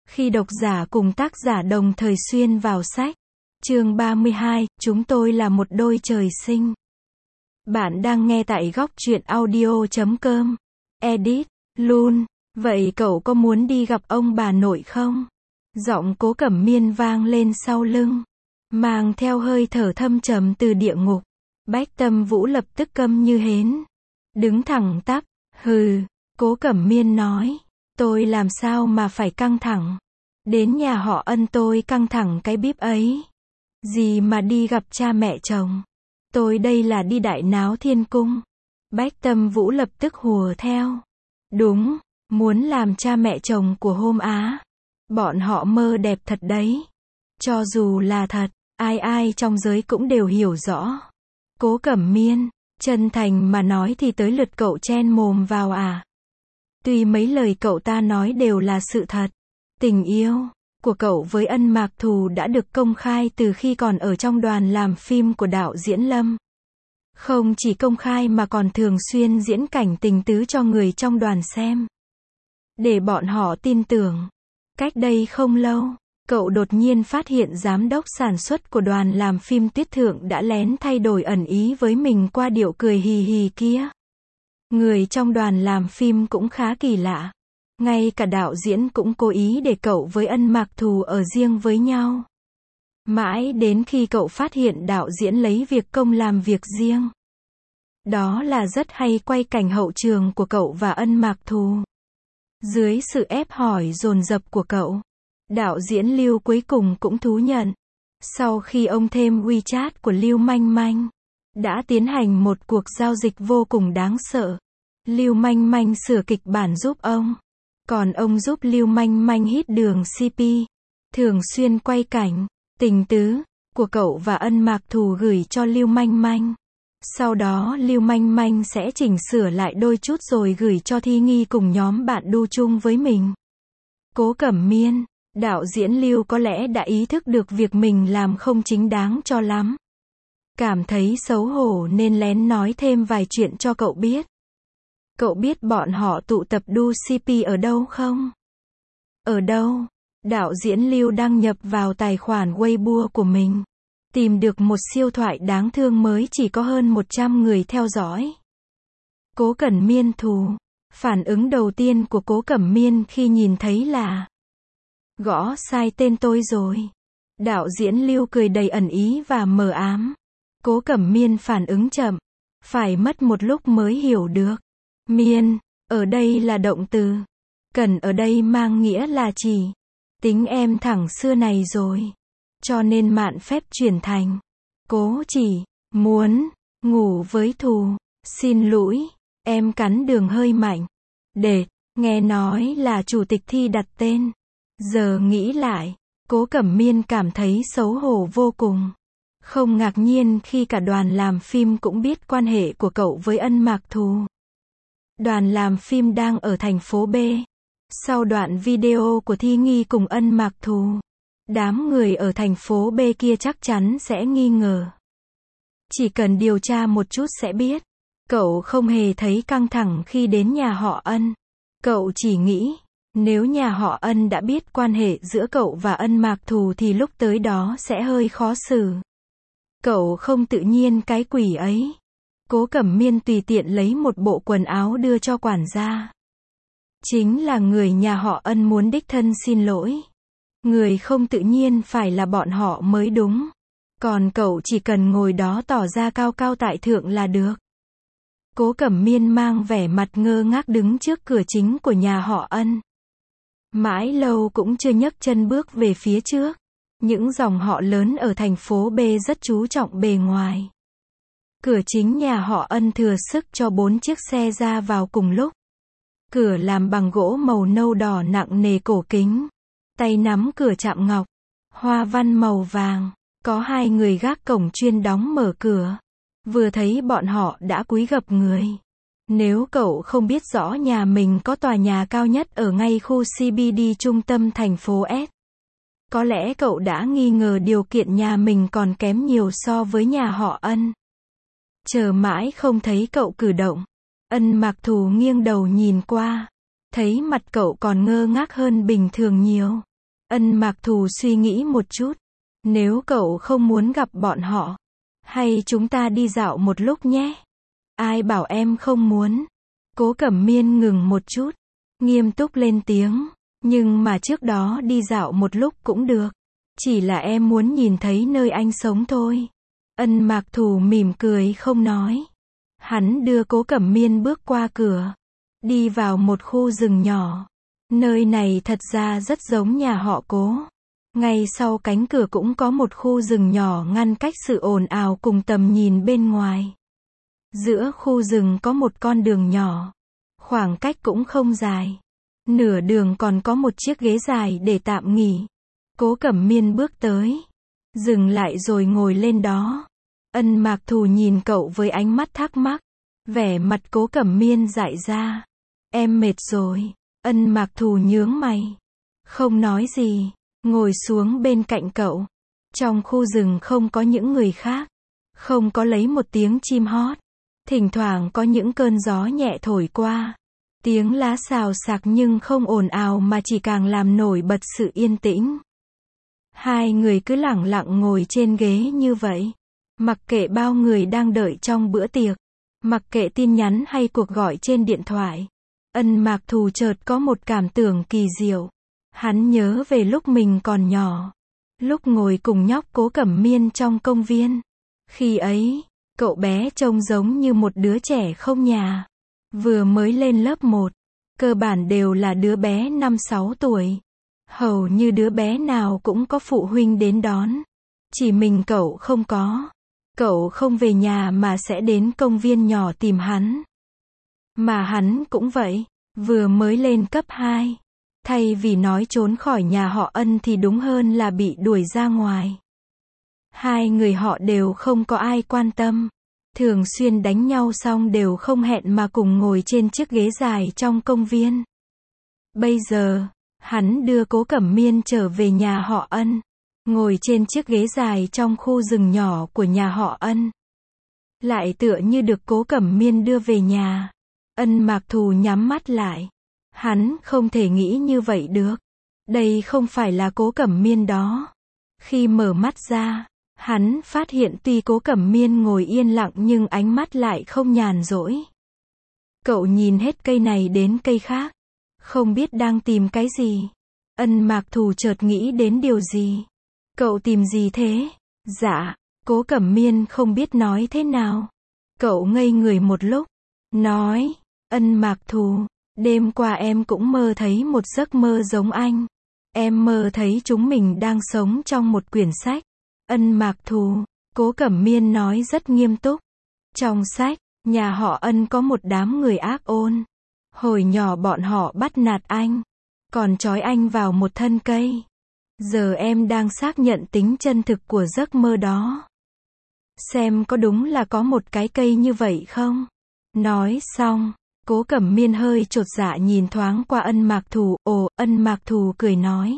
Khi độc giả cùng tác giả đồng thời xuyên vào sách. Chương 32, chúng tôi là một đôi trời sinh. Bạn đang nghe tại góc truyện audio.com. Edit, Lun. Vậy cậu có muốn đi gặp ông bà nội không? Giọng Cố Cẩm Miên vang lên sau lưng, mang theo hơi thở thâm trầm từ địa ngục. Bách Tâm Vũ lập tức câm như hến, đứng thẳng tắp. Hừ, Cố Cẩm Miên nói, tôi làm sao mà phải căng thẳng? Đến nhà họ Ân tôi căng thẳng cái bíp ấy. Gì mà đi gặp cha mẹ chồng? Tôi đây là đi Đại Náo Thiên Cung. Bách Tâm Vũ lập tức hùa theo. Đúng, muốn làm cha mẹ chồng của Hôm Á. Bọn họ mơ đẹp thật đấy. Cho dù là thật, ai ai trong giới cũng đều hiểu rõ. Cố Cẩm Miên, chân thành mà nói thì tới lượt cậu chen mồm vào à? Tuy mấy lời cậu ta nói đều là sự thật. Tình yêu của cậu với Ân Mạc Thù đã được công khai từ khi còn ở trong đoàn làm phim của đạo diễn Lâm. Không chỉ công khai mà còn thường xuyên diễn cảnh tình tứ cho người trong đoàn xem, để bọn họ tin tưởng. Cách đây không lâu, cậu đột nhiên phát hiện giám đốc sản xuất của đoàn làm phim Tuyết Thượng đã lén thay đổi ẩn ý với mình qua điệu cười hì hì kia. Người trong đoàn làm phim cũng khá kỳ lạ. Ngay cả đạo diễn cũng cố ý để cậu với Ân Mạc Thù ở riêng với nhau. Mãi đến khi cậu phát hiện đạo diễn lấy việc công làm việc riêng. Đó là rất hay quay cảnh hậu trường của cậu và Ân Mạc Thù. Dưới sự ép hỏi dồn dập của cậu, đạo diễn Lưu cuối cùng cũng thú nhận. Sau khi ông thêm WeChat của Lưu Manh Manh, đã tiến hành một cuộc giao dịch vô cùng đáng sợ. Lưu Manh Manh sửa kịch bản giúp ông, còn ông giúp Lưu Manh Manh hít đường CP, thường xuyên quay cảnh tình tứ của cậu và Ân Mạc Thù gửi cho Lưu Manh Manh. Sau đó Lưu Manh Manh sẽ chỉnh sửa lại đôi chút rồi gửi cho Thi Nghi cùng nhóm bạn đu chung với mình. Cố Cẩm Miên, đạo diễn Lưu có lẽ đã ý thức được việc mình làm không chính đáng cho lắm. Cảm thấy xấu hổ nên lén nói thêm vài chuyện cho cậu biết. Cậu biết bọn họ tụ tập đu CP ở đâu không? Ở đâu? Đạo diễn Lưu đăng nhập vào tài khoản Weibo của mình, tìm được một siêu thoại đáng thương mới chỉ có hơn 100 người theo dõi. Cố Cẩm Miên thù. Phản ứng đầu tiên của Cố Cẩm Miên khi nhìn thấy là gõ sai tên tôi rồi. Đạo diễn Lưu cười đầy ẩn ý và mờ ám. Cố Cẩm Miên phản ứng chậm, phải mất một lúc mới hiểu được. Miên, ở đây là động từ. Cần ở đây mang nghĩa là chỉ. Tính em thẳng xưa này rồi. Cho nên mạn phép chuyển thành cố chỉ muốn ngủ với Thù. Xin lỗi, em cắn đường hơi mạnh. Để, nghe nói là chủ tịch Thi đặt tên. Giờ nghĩ lại, Cố Cẩm Miên cảm thấy xấu hổ vô cùng. Không ngạc nhiên khi cả đoàn làm phim cũng biết quan hệ của cậu với Ân Mạc Thù. Đoàn làm phim đang ở thành phố B. Sau đoạn video của Thi Nghi cùng Ân Mạc Thù, đám người ở thành phố B kia chắc chắn sẽ nghi ngờ. Chỉ cần điều tra một chút sẽ biết. Cậu không hề thấy căng thẳng khi đến nhà họ Ân. Cậu chỉ nghĩ, nếu nhà họ Ân đã biết quan hệ giữa cậu và Ân Mạc Thù thì lúc tới đó sẽ hơi khó xử. Cậu không tự nhiên cái quỷ ấy. Cố Cẩm Miên tùy tiện lấy một bộ quần áo đưa cho quản gia. Chính là người nhà họ Ân muốn đích thân xin lỗi. Người không tự nhiên phải là bọn họ mới đúng. Còn cậu chỉ cần ngồi đó tỏ ra cao cao tại thượng là được. Cố Cẩm Miên mang vẻ mặt ngơ ngác đứng trước cửa chính của nhà họ Ân. Mãi lâu cũng chưa nhấc chân bước về phía trước. Những dòng họ lớn ở thành phố B rất chú trọng bề ngoài. Cửa chính nhà họ Ân thừa sức cho 4 chiếc xe ra vào cùng lúc. Cửa làm bằng gỗ màu nâu đỏ nặng nề cổ kính. Tay nắm cửa chạm ngọc, hoa văn màu vàng. Có 2 người gác cổng chuyên đóng mở cửa. Vừa thấy bọn họ đã cúi gập người. Nếu cậu không biết rõ nhà mình có tòa nhà cao nhất ở ngay khu CBD trung tâm thành phố S, có lẽ cậu đã nghi ngờ điều kiện nhà mình còn kém nhiều so với nhà họ Ân. Chờ mãi không thấy cậu cử động. Ân Mạc Thù nghiêng đầu nhìn qua. Thấy mặt cậu còn ngơ ngác hơn bình thường nhiều. Ân Mạc Thù suy nghĩ một chút. Nếu cậu không muốn gặp bọn họ, hay chúng ta đi dạo một lúc nhé? Ai bảo em không muốn? Cố Cẩm Miên ngừng một chút, nghiêm túc lên tiếng. Nhưng mà trước đó đi dạo một lúc cũng được. Chỉ là em muốn nhìn thấy nơi anh sống thôi. Ân Mạc Thù mỉm cười không nói. Hắn đưa Cố Cẩm Miên bước qua cửa, đi vào một khu rừng nhỏ. Nơi này thật ra rất giống nhà họ Cố. Ngay sau cánh cửa cũng có một khu rừng nhỏ ngăn cách sự ồn ào cùng tầm nhìn bên ngoài. Giữa khu rừng có một con đường nhỏ. Khoảng cách cũng không dài. Nửa đường còn có một chiếc ghế dài để tạm nghỉ. Cố Cẩm Miên bước tới, dừng lại rồi ngồi lên đó. Ân Mạc Thù nhìn cậu với ánh mắt thắc mắc. Vẻ mặt Cố Cẩm Miên dại ra. Em mệt rồi. Ân Mạc Thù nhướng mày, không nói gì, ngồi xuống bên cạnh cậu. Trong khu rừng không có những người khác, không có lấy một tiếng chim hót. Thỉnh thoảng có những cơn gió nhẹ thổi qua. Tiếng lá xào xạc nhưng không ồn ào mà chỉ càng làm nổi bật sự yên tĩnh. Hai người cứ lẳng lặng ngồi trên ghế như vậy. Mặc kệ bao người đang đợi trong bữa tiệc. Mặc kệ tin nhắn hay cuộc gọi trên điện thoại. Ân Mạc Thù chợt có một cảm tưởng kỳ diệu. Hắn nhớ về lúc mình còn nhỏ. Lúc ngồi cùng nhóc Cố Cẩm Miên trong công viên. Khi ấy, cậu bé trông giống như một đứa trẻ không nhà. Vừa mới lên lớp 1. Cơ bản đều là đứa bé 5-6 tuổi. Hầu như đứa bé nào cũng có phụ huynh đến đón. Chỉ mình cậu không có. Cậu không về nhà mà sẽ đến công viên nhỏ tìm hắn. Mà hắn cũng vậy. Vừa mới lên cấp 2. Thay vì nói trốn khỏi nhà họ Ân thì đúng hơn là bị đuổi ra ngoài. Hai người họ đều không có ai quan tâm. Thường xuyên đánh nhau xong đều không hẹn mà cùng ngồi trên chiếc ghế dài trong công viên. Bây giờ, hắn đưa Cố Cẩm Miên trở về nhà họ Ân. Ngồi trên chiếc ghế dài trong khu rừng nhỏ của nhà họ Ân. Lại tựa như được Cố Cẩm Miên đưa về nhà. Ân Mạc Thù nhắm mắt lại. Hắn không thể nghĩ như vậy được. Đây không phải là Cố Cẩm Miên đó. Khi mở mắt ra, hắn phát hiện tuy Cố Cẩm Miên ngồi yên lặng nhưng ánh mắt lại không nhàn rỗi. Cậu nhìn hết cây này đến cây khác. Không biết đang tìm cái gì. Ân Mạc Thù chợt nghĩ đến điều gì. Cậu tìm gì thế? Dạ, Cố Cẩm Miên không biết nói thế nào. Cậu ngây người một lúc. Nói, Ân Mạc Thù, đêm qua em cũng mơ thấy một giấc mơ giống anh. Em mơ thấy chúng mình đang sống trong một quyển sách. Ân Mạc Thù, Cố Cẩm Miên nói rất nghiêm túc. Trong sách, nhà họ Ân có một đám người ác ôn. Hồi nhỏ bọn họ bắt nạt anh, còn trói anh vào một thân cây. Giờ em đang xác nhận tính chân thực của giấc mơ đó. Xem có đúng là có một cái cây như vậy không? Nói xong, Cố Cẩm Miên hơi chột dạ nhìn thoáng qua Ân Mạc Thù. Ồ, Ân Mạc Thù cười nói.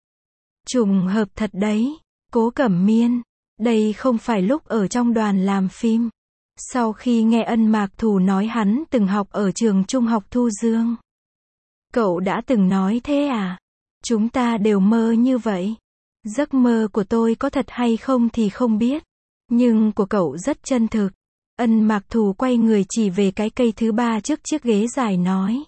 Trùng hợp thật đấy, Cố Cẩm Miên. Đây không phải lúc ở trong đoàn làm phim. Sau khi nghe Ân Mạc Thù nói hắn từng học ở trường trung học Thu Dương. Cậu đã từng nói thế à? Chúng ta đều mơ như vậy. Giấc mơ của tôi có thật hay không thì không biết. Nhưng của cậu rất chân thực. Ân Mạc Thù quay người chỉ về cái cây thứ 3 trước chiếc ghế dài nói.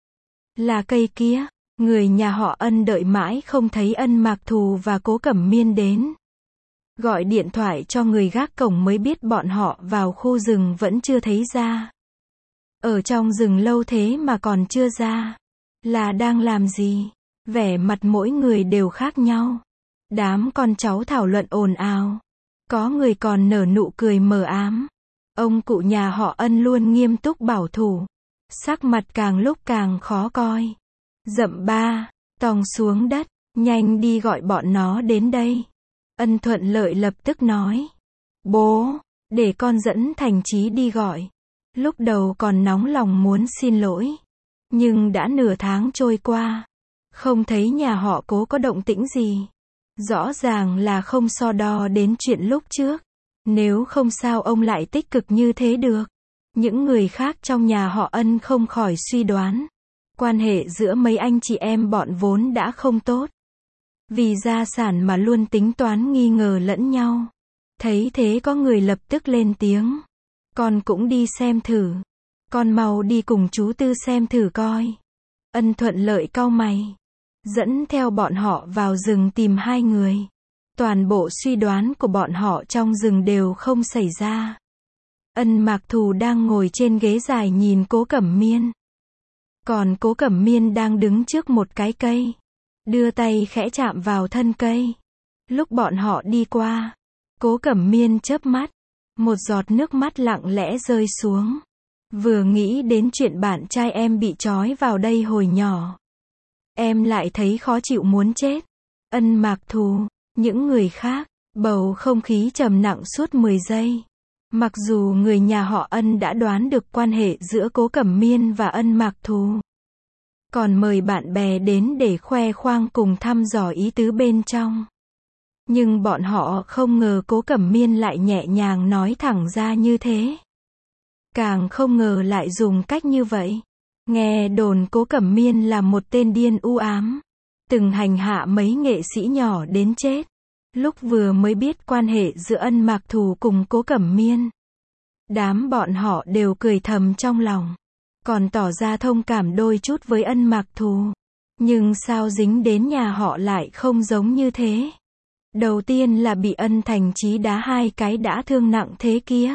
Là cây kia. Người nhà họ Ân đợi mãi không thấy Ân Mạc Thù và Cố Cẩm Miên đến. Gọi điện thoại cho người gác cổng mới biết bọn họ vào khu rừng vẫn chưa thấy ra. Ở trong rừng lâu thế mà còn chưa ra. Là đang làm gì? Vẻ mặt mỗi người đều khác nhau. Đám con cháu thảo luận ồn ào. Có người còn nở nụ cười mờ ám. Ông cụ nhà họ Ân luôn nghiêm túc bảo thủ. Sắc mặt càng lúc càng khó coi. Dậm ba, tòng xuống đất, nhanh đi gọi bọn nó đến đây. Ân Thuận Lợi lập tức nói. Bố, để con dẫn Thành Chí đi gọi. Lúc đầu còn nóng lòng muốn xin lỗi. Nhưng đã nửa tháng trôi qua. Không thấy nhà họ Cố có động tĩnh gì. Rõ ràng là không so đo đến chuyện lúc trước. Nếu không sao ông lại tích cực như thế được. Những người khác trong nhà họ Ân không khỏi suy đoán. Quan hệ giữa mấy anh chị em bọn vốn đã không tốt. Vì gia sản mà luôn tính toán nghi ngờ lẫn nhau. Thấy thế có người lập tức lên tiếng. Con cũng đi xem thử. Con mau đi cùng chú Tư xem thử coi. Ân Thuận Lợi cau mày. Dẫn theo bọn họ vào rừng tìm hai người. Toàn bộ suy đoán của bọn họ trong rừng đều không xảy ra. Ân Mạc Thù đang ngồi trên ghế dài nhìn Cố Cẩm Miên. Còn Cố Cẩm Miên đang đứng trước một cái cây. Đưa tay khẽ chạm vào thân cây. Lúc bọn họ đi qua, Cố Cẩm Miên chớp mắt. Một giọt nước mắt lặng lẽ rơi xuống. Vừa nghĩ đến chuyện bạn trai em bị trói vào đây hồi nhỏ. Em lại thấy khó chịu muốn chết. Ân Mạc Thù, những người khác, bầu không khí trầm nặng suốt 10 giây. Mặc dù người nhà họ Ân đã đoán được quan hệ giữa Cố Cẩm Miên và Ân Mạc Thù. Còn mời bạn bè đến để khoe khoang cùng thăm dò ý tứ bên trong. Nhưng bọn họ không ngờ Cố Cẩm Miên lại nhẹ nhàng nói thẳng ra như thế. Càng không ngờ lại dùng cách như vậy. Nghe đồn Cố Cẩm Miên là một tên điên u ám. Từng hành hạ mấy nghệ sĩ nhỏ đến chết. Lúc vừa mới biết quan hệ giữa Ân Mạc Thù cùng Cố Cẩm Miên. Đám bọn họ đều cười thầm trong lòng. Còn tỏ ra thông cảm đôi chút với Ân Mạc Thù. Nhưng sao dính đến nhà họ lại không giống như thế. Đầu tiên là bị Ân Thành Chí đá 2 cái đã thương nặng thế kia.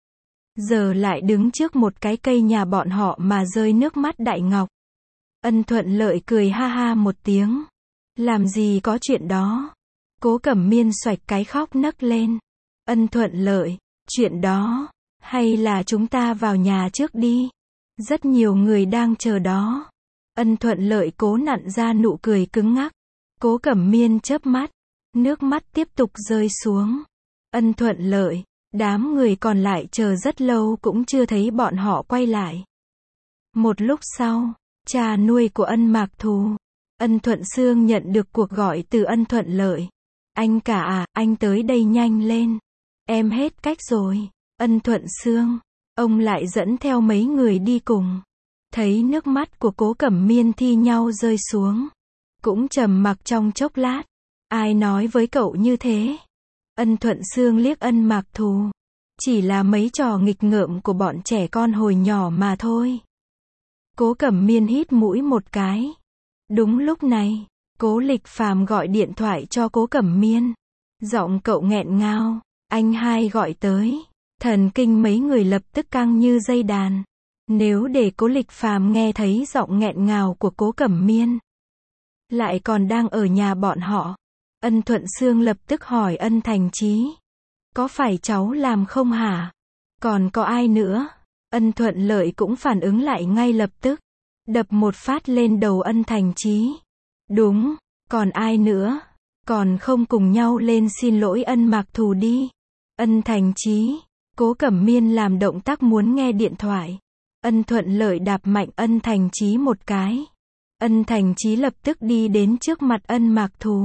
Giờ lại đứng trước một cái cây nhà bọn họ mà rơi nước mắt đại ngọc. Ân Thuận Lợi cười ha ha một tiếng. Làm gì có chuyện đó. Cố Cẩm Miên xoạch cái khóc nấc lên. Ân Thuận Lợi, chuyện đó, hay là chúng ta vào nhà trước đi. Rất nhiều người đang chờ đó. Ân Thuận Lợi cố nặn ra nụ cười cứng ngắc. Cố Cẩm Miên chớp mắt. Nước mắt tiếp tục rơi xuống. Ân Thuận Lợi, đám người còn lại chờ rất lâu cũng chưa thấy bọn họ quay lại. Một lúc sau, cha nuôi của Ân Mạc Thù, Ân Thuận Sương nhận được cuộc gọi từ Ân Thuận Lợi. Anh cả à, anh tới đây nhanh lên. Em hết cách rồi. Ân Thuận Sương, ông lại dẫn theo mấy người đi cùng. Thấy nước mắt của Cố Cẩm Miên thi nhau rơi xuống. Cũng trầm mặc trong chốc lát. Ai nói với cậu như thế? Ân Thuận Sương liếc Ân Mạc Thù. Chỉ là mấy trò nghịch ngợm của bọn trẻ con hồi nhỏ mà thôi. Cố Cẩm Miên hít mũi một cái. Đúng lúc này, Cố Lịch Phàm gọi điện thoại cho Cố Cẩm Miên. Giọng cậu nghẹn ngào. Anh hai gọi tới. Thần kinh mấy người lập tức căng như dây đàn. Nếu để Cố Lịch Phàm nghe thấy giọng nghẹn ngào của Cố Cẩm Miên, lại còn đang ở nhà bọn họ. Ân Thuận Sương lập tức hỏi Ân Thành Chí. Có phải cháu làm không hả? Còn có ai nữa? Ân Thuận Lợi cũng phản ứng lại ngay lập tức. Đập một phát lên đầu Ân Thành Chí. Đúng, còn ai nữa? Còn không cùng nhau lên xin lỗi Ân Mạc Thù đi. Ân Thành Chí. Cố Cẩm Miên làm động tác muốn nghe điện thoại. Ân Thuận Lợi đạp mạnh Ân Thành Chí một cái. Ân Thành Chí lập tức đi đến trước mặt Ân Mạc Thù.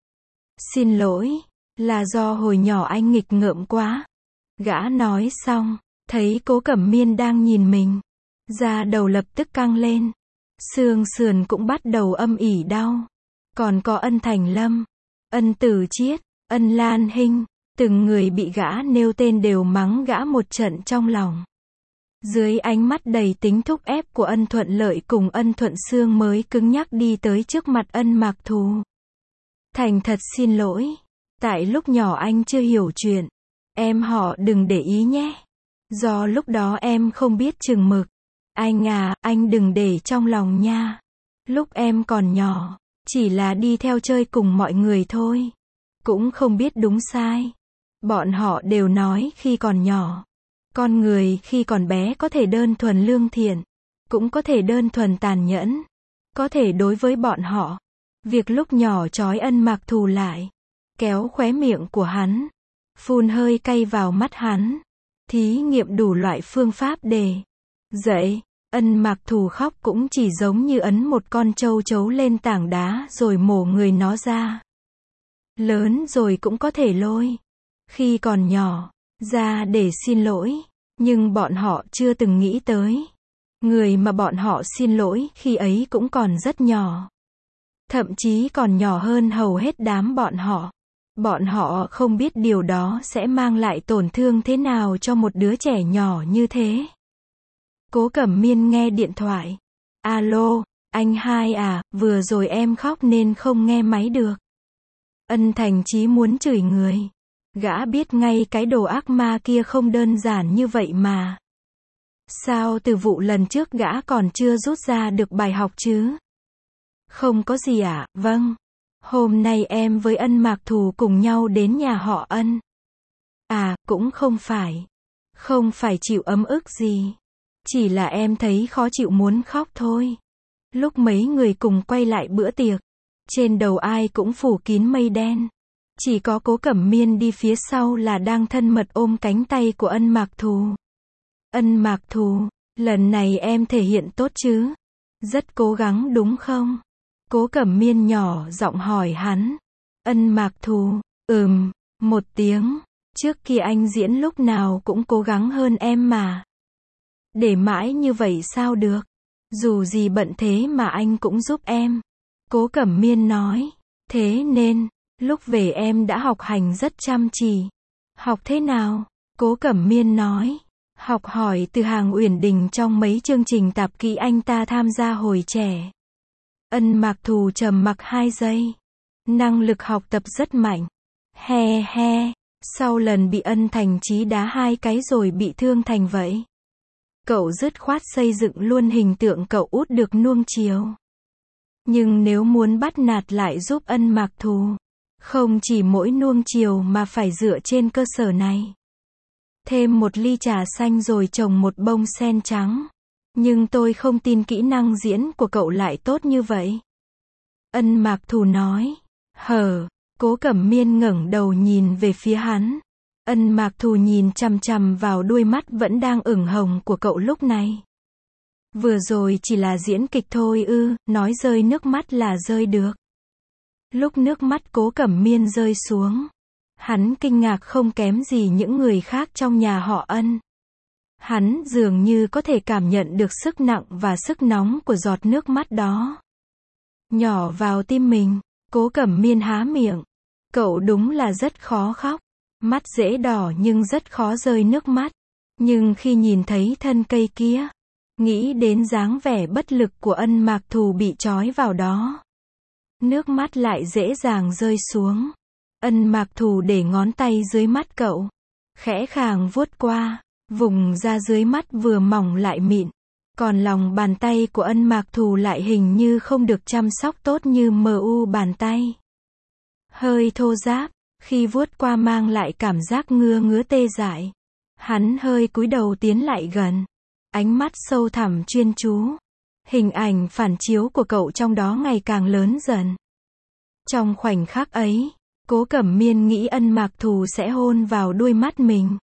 Xin lỗi, là do hồi nhỏ anh nghịch ngợm quá. Gã nói xong, thấy Cố Cẩm Miên đang nhìn mình. Da đầu lập tức căng lên. Xương sườn cũng bắt đầu âm ỉ đau. Còn có Ân Thành Lâm, Ân Tử Chiết, Ân Lan Hinh, từng người bị gã nêu tên đều mắng gã một trận trong lòng. Dưới ánh mắt đầy tính thúc ép của Ân Thuận Lợi cùng Ân Thuận Sương mới cứng nhắc đi tới trước mặt Ân Mạc Thù. Thành thật xin lỗi. Tại lúc nhỏ anh chưa hiểu chuyện. Em họ đừng để ý nhé. Do lúc đó em không biết chừng mực. Anh à, anh đừng để trong lòng nha. Lúc em còn nhỏ, chỉ là đi theo chơi cùng mọi người thôi. Cũng không biết đúng sai. Bọn họ đều nói khi còn nhỏ, con người khi còn bé có thể đơn thuần lương thiện, cũng có thể đơn thuần tàn nhẫn. Có thể đối với bọn họ, việc lúc nhỏ trói Ân Mạc Thù lại, kéo khóe miệng của hắn, phun hơi cay vào mắt hắn, thí nghiệm đủ loại phương pháp để dậy. Ân Mạc Thù khóc cũng chỉ giống như ấn một con trâu trấu lên tảng đá rồi mổ người nó ra. Lớn rồi cũng có thể lôi. Khi còn nhỏ, ra để xin lỗi. Nhưng bọn họ chưa từng nghĩ tới. Người mà bọn họ xin lỗi khi ấy cũng còn rất nhỏ. thậm chí còn nhỏ hơn hầu hết đám bọn họ. Bọn họ không biết điều đó sẽ mang lại tổn thương thế nào cho một đứa trẻ nhỏ như thế. Cố Cẩm Miên nghe điện thoại. Alo, anh Hai à, vừa rồi em khóc nên không nghe máy được. Ân Thành Chí muốn chửi người. Gã biết ngay cái đồ ác ma kia không đơn giản như vậy mà. Sao từ vụ lần trước gã còn chưa rút ra được bài học chứ? Không có gì ạ, vâng. Hôm nay em với Ân Mạc Thù cùng nhau đến nhà họ Ân. À, cũng không phải. Không phải chịu ấm ức gì. Chỉ là em thấy khó chịu muốn khóc thôi. Lúc mấy người cùng quay lại bữa tiệc, trên đầu ai cũng phủ kín mây đen. Chỉ có Cố Cẩm Miên đi phía sau là đang thân mật ôm cánh tay của Ân Mạc Thù. Ân Mạc Thù, lần này em thể hiện tốt chứ? Rất cố gắng đúng không? Cố Cẩm Miên nhỏ giọng hỏi hắn. Ân Mạc Thù, một tiếng. Trước kia anh diễn lúc nào cũng cố gắng hơn em mà. Để mãi như vậy sao được? Dù gì bận thế mà anh cũng giúp em. Cố Cẩm Miên nói. Thế nên, lúc về em đã học hành rất chăm chỉ. Học thế nào? Cố Cẩm Miên nói. Học hỏi từ Hàng Uyển Đình trong mấy chương trình tạp kỹ anh ta tham gia hồi trẻ. Ân Mạc Thù trầm mặc 2 giây. Năng lực học tập rất mạnh. He he, sau lần bị Ân Thành Chí đá 2 cái rồi bị thương thành vậy. Cậu dứt khoát xây dựng luôn hình tượng cậu út được nuông chiều. Nhưng nếu muốn bắt nạt lại giúp Ân Mạc Thù, không chỉ mỗi nuông chiều mà phải dựa trên cơ sở này. Thêm một ly trà xanh rồi trồng một bông sen trắng. Nhưng tôi không tin kỹ năng diễn của cậu lại tốt như vậy. Ân Mạc Thù nói. Cố Cẩm Miên ngẩng đầu nhìn về phía hắn. Ân Mạc Thù nhìn chằm chằm vào đuôi mắt vẫn đang ửng hồng của cậu lúc này. Vừa rồi chỉ là diễn kịch thôi ư, nói rơi nước mắt là rơi được. Lúc nước mắt Cố Cẩm Miên rơi xuống, hắn kinh ngạc không kém gì những người khác trong nhà họ Ân. Hắn dường như có thể cảm nhận được sức nặng và sức nóng của giọt nước mắt đó. Nhỏ vào tim mình, Cố Cẩm Miên há miệng. Cậu đúng là rất khó khóc. Mắt dễ đỏ nhưng rất khó rơi nước mắt. Nhưng khi nhìn thấy thân cây kia, nghĩ đến dáng vẻ bất lực của Ân Mạc Thù bị trói vào đó, nước mắt lại dễ dàng rơi xuống. Ân Mạc Thù để ngón tay dưới mắt cậu, khẽ khàng vuốt qua, vùng da dưới mắt vừa mỏng lại mịn. Còn lòng bàn tay của Ân Mạc Thù lại hình như không được chăm sóc tốt như mu bàn tay. Hơi thô ráp, khi vuốt qua mang lại cảm giác ngứa ngứa tê dại. Hắn hơi cúi đầu tiến lại gần, ánh mắt sâu thẳm chuyên chú. Hình ảnh phản chiếu của cậu trong đó ngày càng lớn dần. Trong khoảnh khắc ấy, Cố Cẩm Miên nghĩ Ân Mạc Thù sẽ hôn vào đuôi mắt mình.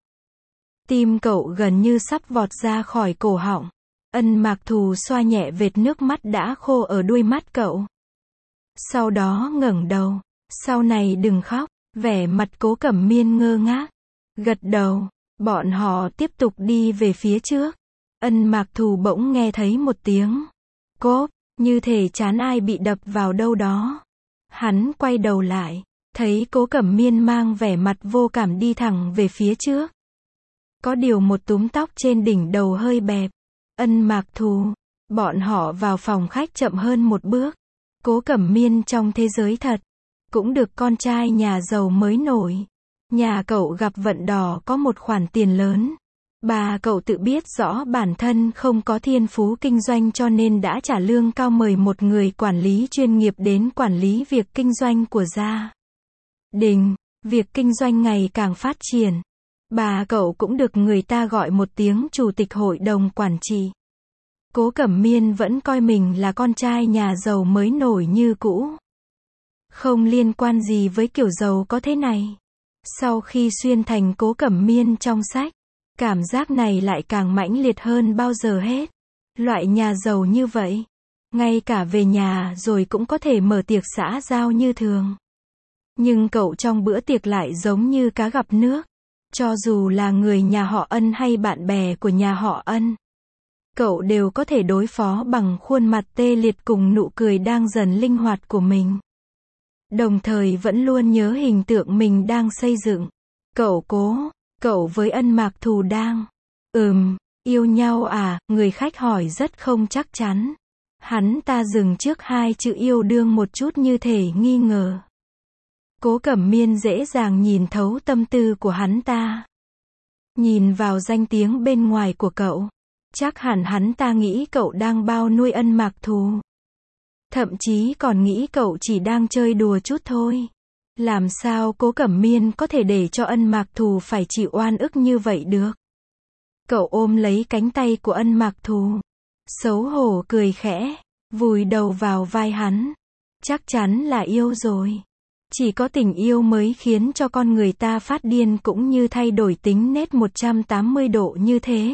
Tim cậu gần như sắp vọt ra khỏi cổ họng. Ân Mạc Thù xoa nhẹ vệt nước mắt đã khô ở đuôi mắt cậu. Sau đó ngẩng đầu. Sau này đừng khóc. Vẻ mặt Cố Cẩm Miên ngơ ngác. Gật đầu. Bọn họ tiếp tục đi về phía trước. Ân Mạc Thù bỗng nghe thấy một tiếng cốp, như thể trán ai bị đập vào đâu đó. Hắn quay đầu lại, thấy Cố Cẩm Miên mang vẻ mặt vô cảm đi thẳng về phía trước. Có điều một túm tóc trên đỉnh đầu hơi bẹp. Ân Mạc Thù. Bọn họ vào phòng khách chậm hơn một bước. Cố Cẩm Miên trong thế giới thật, cũng được con trai nhà giàu mới nổi. Nhà cậu gặp vận đỏ có một khoản tiền lớn. Bà cậu tự biết rõ bản thân không có thiên phú kinh doanh cho nên đã trả lương cao mời một người quản lý chuyên nghiệp đến quản lý việc kinh doanh của gia đình. Việc kinh doanh ngày càng phát triển. Bà cậu cũng được người ta gọi một tiếng chủ tịch hội đồng quản trị. Cố Cẩm Miên vẫn coi mình là con trai nhà giàu mới nổi như cũ. Không liên quan gì với kiểu giàu có thế này. Sau khi xuyên thành Cố Cẩm Miên trong sách, cảm giác này lại càng mãnh liệt hơn bao giờ hết. Loại nhà giàu như vậy, ngay cả về nhà rồi cũng có thể mở tiệc xã giao như thường. Nhưng cậu trong bữa tiệc lại giống như cá gặp nước. Cho dù là người nhà họ Ân hay bạn bè của nhà họ Ân, cậu đều có thể đối phó bằng khuôn mặt tê liệt cùng nụ cười đang dần linh hoạt của mình. Đồng thời vẫn luôn nhớ hình tượng mình đang xây dựng. Cậu với Ân Mạc Thù đang, yêu nhau à, người khách hỏi rất không chắc chắn. Hắn ta dừng trước hai chữ yêu đương một chút như thể nghi ngờ. Cố Cẩm Miên dễ dàng nhìn thấu tâm tư của hắn ta. Nhìn vào danh tiếng bên ngoài của cậu, chắc hẳn hắn ta nghĩ cậu đang bao nuôi Ân Mạc Thù. Thậm chí còn nghĩ cậu chỉ đang chơi đùa chút thôi. Làm sao Cố Cẩm Miên có thể để cho Ân Mạc Thù phải chịu oan ức như vậy được? Cậu ôm lấy cánh tay của Ân Mạc Thù, xấu hổ cười khẽ, vùi đầu vào vai hắn. Chắc chắn là yêu rồi. Chỉ có tình yêu mới khiến cho con người ta phát điên cũng như thay đổi tính nết 180 độ như thế.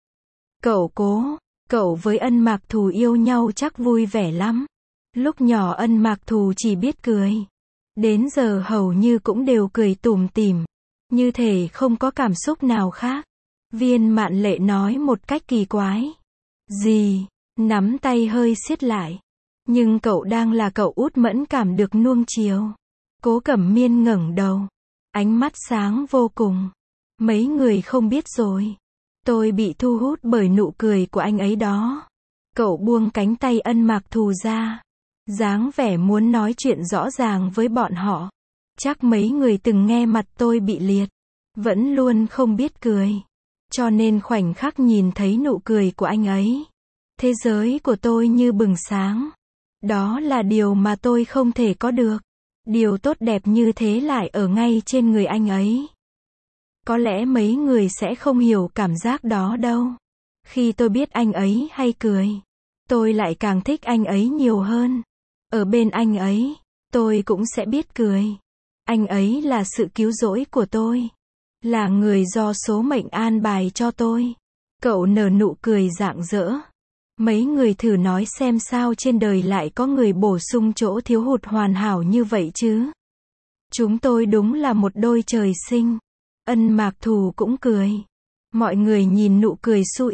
Cậu với Ân Mạc Thù yêu nhau chắc vui vẻ lắm. Lúc nhỏ Ân Mạc Thù chỉ biết cười. Đến giờ hầu như cũng đều cười tủm tỉm. Như thể không có cảm xúc nào khác. Viên Mạn Lệ nói một cách kỳ quái. Gì? Nắm tay hơi siết lại. Nhưng cậu đang là cậu út mẫn cảm được nuông chiều. Cố Cẩm Miên ngẩng đầu. Ánh mắt sáng vô cùng. Mấy người không biết rồi. Tôi bị thu hút bởi nụ cười của anh ấy đó. Cậu buông cánh tay Ân Mạc Thù ra. Dáng vẻ muốn nói chuyện rõ ràng với bọn họ. Chắc mấy người từng nghe mặt tôi bị liệt. Vẫn luôn không biết cười. Cho nên khoảnh khắc nhìn thấy nụ cười của anh ấy, thế giới của tôi như bừng sáng. Đó là điều mà tôi không thể có được. Điều tốt đẹp như thế lại ở ngay trên người anh ấy. Có lẽ mấy người sẽ không hiểu cảm giác đó đâu. Khi tôi biết anh ấy hay cười, tôi lại càng thích anh ấy nhiều hơn. Ở bên anh ấy, tôi cũng sẽ biết cười. Anh ấy là sự cứu rỗi của tôi. Là người do số mệnh an bài cho tôi. Cậu nở nụ cười rạng rỡ. Mấy người thử nói xem sao trên đời lại có người bổ sung chỗ thiếu hụt hoàn hảo như vậy chứ. Chúng tôi đúng là một đôi trời sinh. Ân Mạc Thù cũng cười. Mọi người nhìn nụ cười su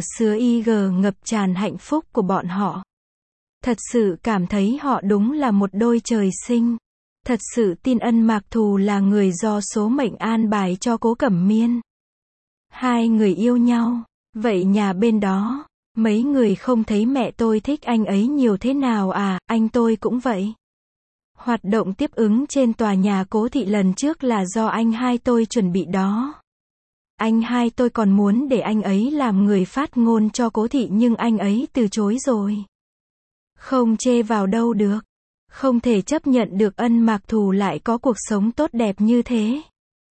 ig ngập tràn hạnh phúc của bọn họ. Thật sự cảm thấy họ đúng là một đôi trời sinh. Thật sự tin Ân Mạc Thù là người do số mệnh an bài cho Cố Cẩm Miên. Hai người yêu nhau. Vậy nhà bên đó, mấy người không thấy mẹ tôi thích anh ấy nhiều thế nào à, anh tôi cũng vậy. Hoạt động tiếp ứng trên tòa nhà Cố thị lần trước là do anh hai tôi chuẩn bị đó. Anh hai tôi còn muốn để anh ấy làm người phát ngôn cho Cố thị nhưng anh ấy từ chối rồi. Không chê vào đâu được. Không thể chấp nhận được Ân Mạc Thù lại có cuộc sống tốt đẹp như thế.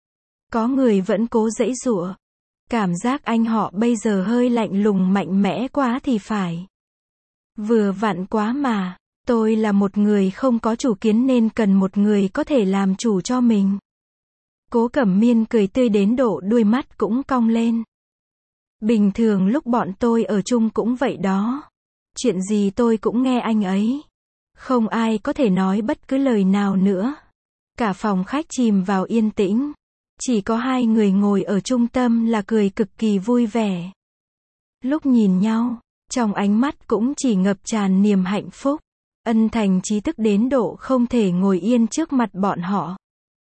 Có người vẫn cố giãy giụa. Cảm giác anh họ bây giờ hơi lạnh lùng mạnh mẽ quá thì phải. Vừa vặn quá mà. Tôi là một người không có chủ kiến nên cần một người có thể làm chủ cho mình. Cố Cẩm Miên cười tươi đến độ đuôi mắt cũng cong lên. Bình thường lúc bọn tôi ở chung cũng vậy đó. Chuyện gì tôi cũng nghe anh ấy. Không ai có thể nói bất cứ lời nào nữa. Cả phòng khách chìm vào yên tĩnh. Chỉ có hai người ngồi ở trung tâm là cười cực kỳ vui vẻ. Lúc nhìn nhau, trong ánh mắt cũng chỉ ngập tràn niềm hạnh phúc. Ân Thành Chí tức đến độ không thể ngồi yên trước mặt bọn họ.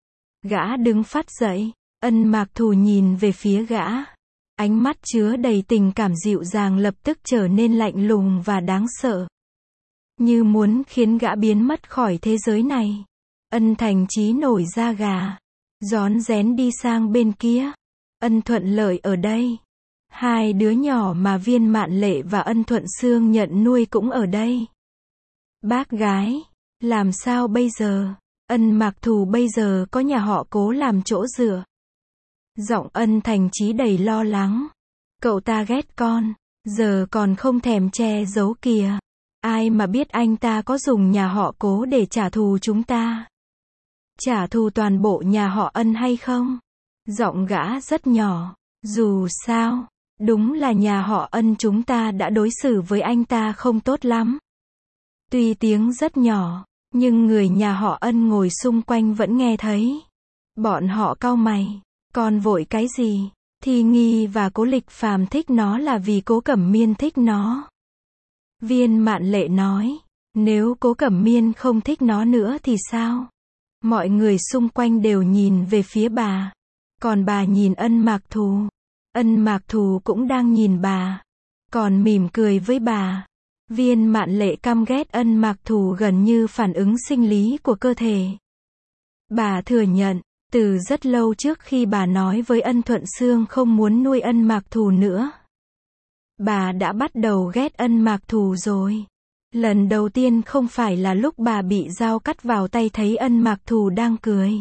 Gã đứng phắt dậy. Ân Mạc Thù nhìn về phía gã. Ánh mắt chứa đầy tình cảm dịu dàng lập tức trở nên lạnh lùng và đáng sợ. Như muốn khiến gã biến mất khỏi thế giới này. Ân Thành Chí nổi da gà. Rón rén đi sang bên kia. Ân Thuận Lợi ở đây. Hai đứa nhỏ mà Viên Mạn Lệ và Ân Thuận Sương nhận nuôi cũng ở đây. Bác gái, làm sao bây giờ? Ân Mạc Thù bây giờ có nhà họ Cố làm chỗ dựa. Giọng Ân Thành Chí đầy lo lắng. Cậu ta ghét con, giờ còn không thèm che giấu kìa. Ai mà biết anh ta có dùng nhà họ Cố để trả thù chúng ta. Trả thù toàn bộ nhà họ Ân hay không? Giọng gã rất nhỏ. Dù sao, đúng là nhà họ Ân chúng ta đã đối xử với anh ta không tốt lắm. Tuy tiếng rất nhỏ, nhưng người nhà họ Ân ngồi xung quanh vẫn nghe thấy. Bọn họ cau mày. Con vội cái gì? Thi Nghi và Cố Lịch Phàm thích nó là vì Cố Cẩm Miên thích nó. Viên Mạn Lệ nói, nếu Cố Cẩm Miên không thích nó nữa thì sao? Mọi người xung quanh đều nhìn về phía bà. Còn bà nhìn Ân Mạc Thù. Ân Mạc Thù cũng đang nhìn bà. Còn mỉm cười với bà. Viên Mạn Lệ căm ghét Ân Mạc Thù gần như phản ứng sinh lý của cơ thể. Bà thừa nhận, từ rất lâu trước khi bà nói với Ân Thuận Xương không muốn nuôi Ân Mạc Thù nữa, bà đã bắt đầu ghét Ân Mạc Thù rồi. Lần đầu tiên không phải là lúc bà bị dao cắt vào tay thấy Ân Mạc Thù đang cười,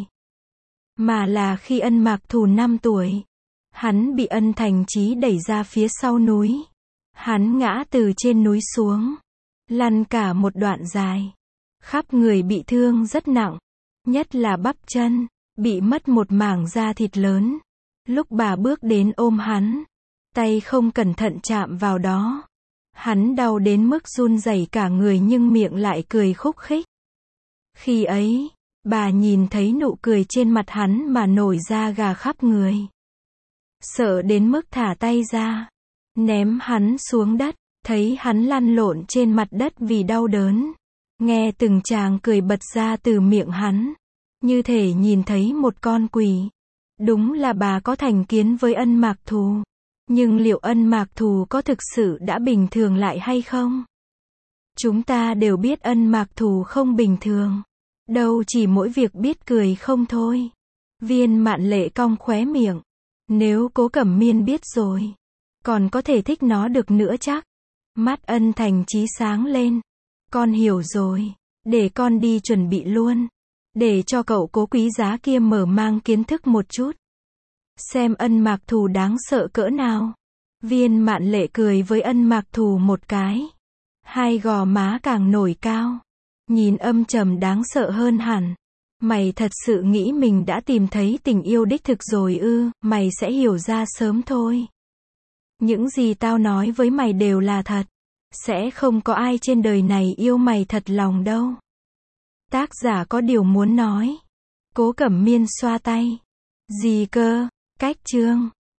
mà là khi Ân Mạc Thù 5 tuổi. Hắn bị Ân Thành Chí đẩy ra phía sau núi. Hắn ngã từ trên núi xuống, lăn cả một đoạn dài. Khắp người bị thương rất nặng, nhất là bắp chân, bị mất một mảng da thịt lớn. Lúc bà bước đến ôm hắn, tay không cẩn thận chạm vào đó. Hắn đau đến mức run rẩy cả người nhưng miệng lại cười khúc khích. Khi ấy, bà nhìn thấy nụ cười trên mặt hắn mà nổi da gà khắp người. Sợ đến mức thả tay ra, ném hắn xuống đất, thấy hắn lăn lộn trên mặt đất vì đau đớn. Nghe từng tràng cười bật ra từ miệng hắn, như thể nhìn thấy một con quỷ. Đúng là bà có thành kiến với Ân Mạc Thù. Nhưng liệu Ân Mạc Thù có thực sự đã bình thường lại hay không? Chúng ta đều biết Ân Mạc Thù không bình thường. Đâu chỉ mỗi việc biết cười không thôi. Viên Mạn Lệ cong khóe miệng. Nếu Cố Cẩm Miên biết rồi, còn có thể thích nó được nữa chắc. Mắt Ân Thành Chí sáng lên. Con hiểu rồi. Để con đi chuẩn bị luôn. Để cho cậu Cố quý giá kia mở mang kiến thức một chút. Xem Ân Mạc Thù đáng sợ cỡ nào. Viên Mạn Lệ cười với Ân Mạc Thù một cái. Hai gò má càng nổi cao. Nhìn âm trầm đáng sợ hơn hẳn. Mày thật sự nghĩ mình đã tìm thấy tình yêu đích thực rồi ư? Mày sẽ hiểu ra sớm thôi. Những gì tao nói với mày đều là thật. Sẽ không có ai trên đời này yêu mày thật lòng đâu. Tác giả có điều muốn nói. Cố Cẩm Miên xoa tay. Gì cơ? Cách chương